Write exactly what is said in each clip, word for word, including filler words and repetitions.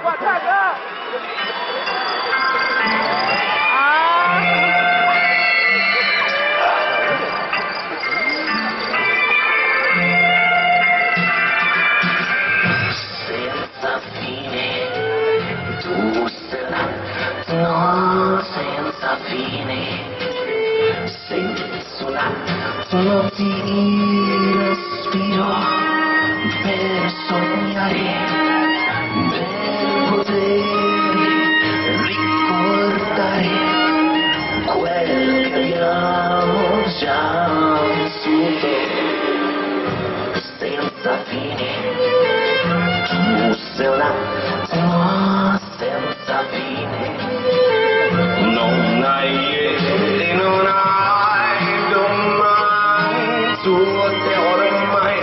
Senza fine, tu sarà, no, senza fine, senza un attimo di respiro per sognare, per poter ricordare quel che abbiamo già vissuto, senza fine. Tu sei un attimo senza fine, non hai ieri, non hai domani, tu te ormai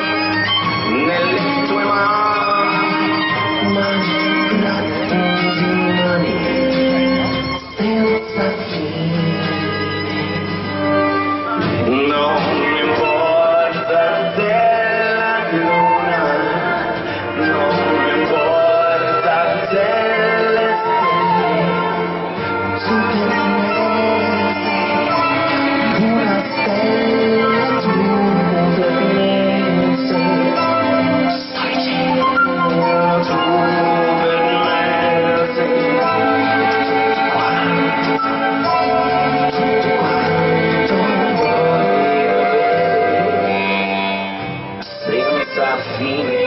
nelle tue mani, mani grandi mani, senza fine, non mi importa della luna, non mi importa delle stelle, tu per me sei una stella, tu per me sei, stai dicendo, tu per me sei tutto quanto, tutto quanto voglio avere, senza fine.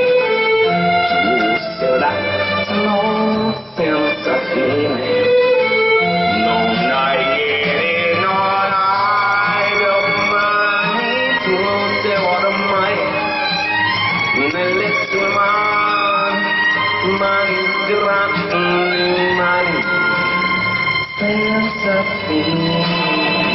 No, senza fine, non hai ieri, non hai domani, tutte ormai nelle tue mani, mani grandi mani, senza fine.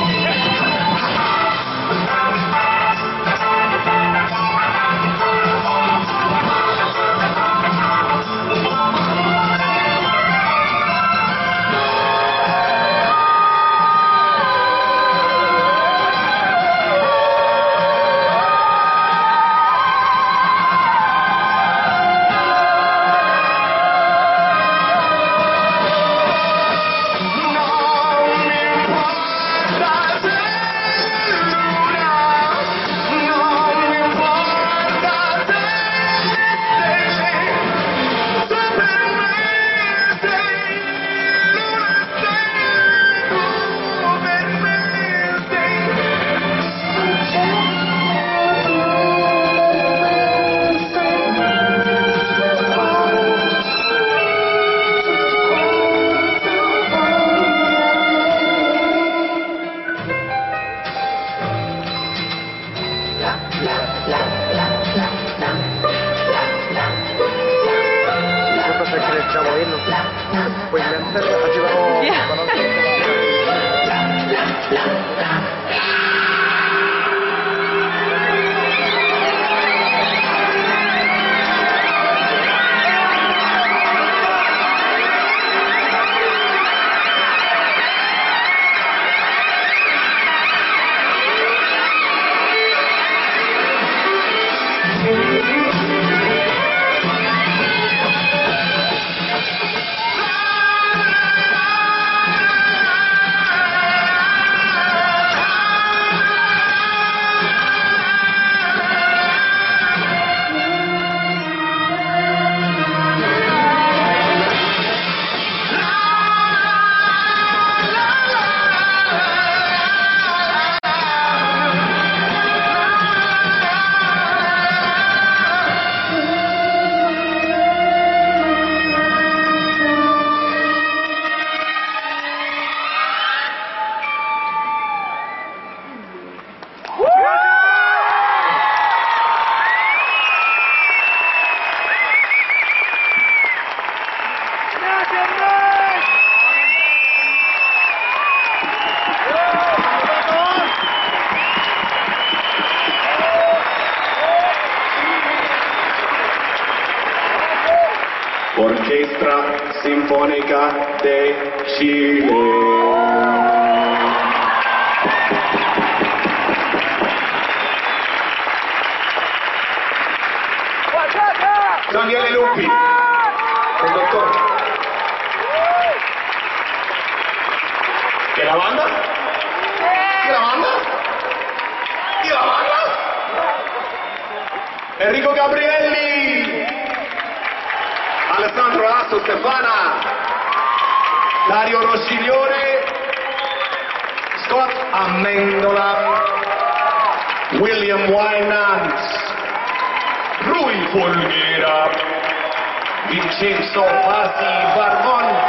Puoi mettere, facevano... Orchestra Sinfonica de Chile. Daniele Lupi. El doctor. ¿Y la banda? ¿Y la banda? ¿Y la banda? Enrico Gabrielli, Alessandro Asso Stefana, Dario Rossiglione, Scott Amendola, William Winans, Rui Folghera, Vincenzo Pasi Barbon,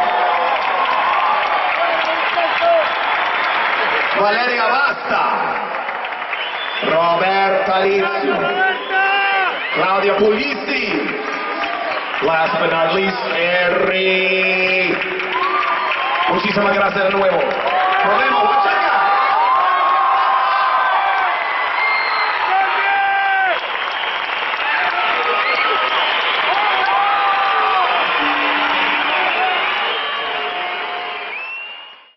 Valeria Basta, Roberta Lizio, Claudia Puglisi, last but not least, Harry. Muchísimas gracias de nuevo. Nos vemos.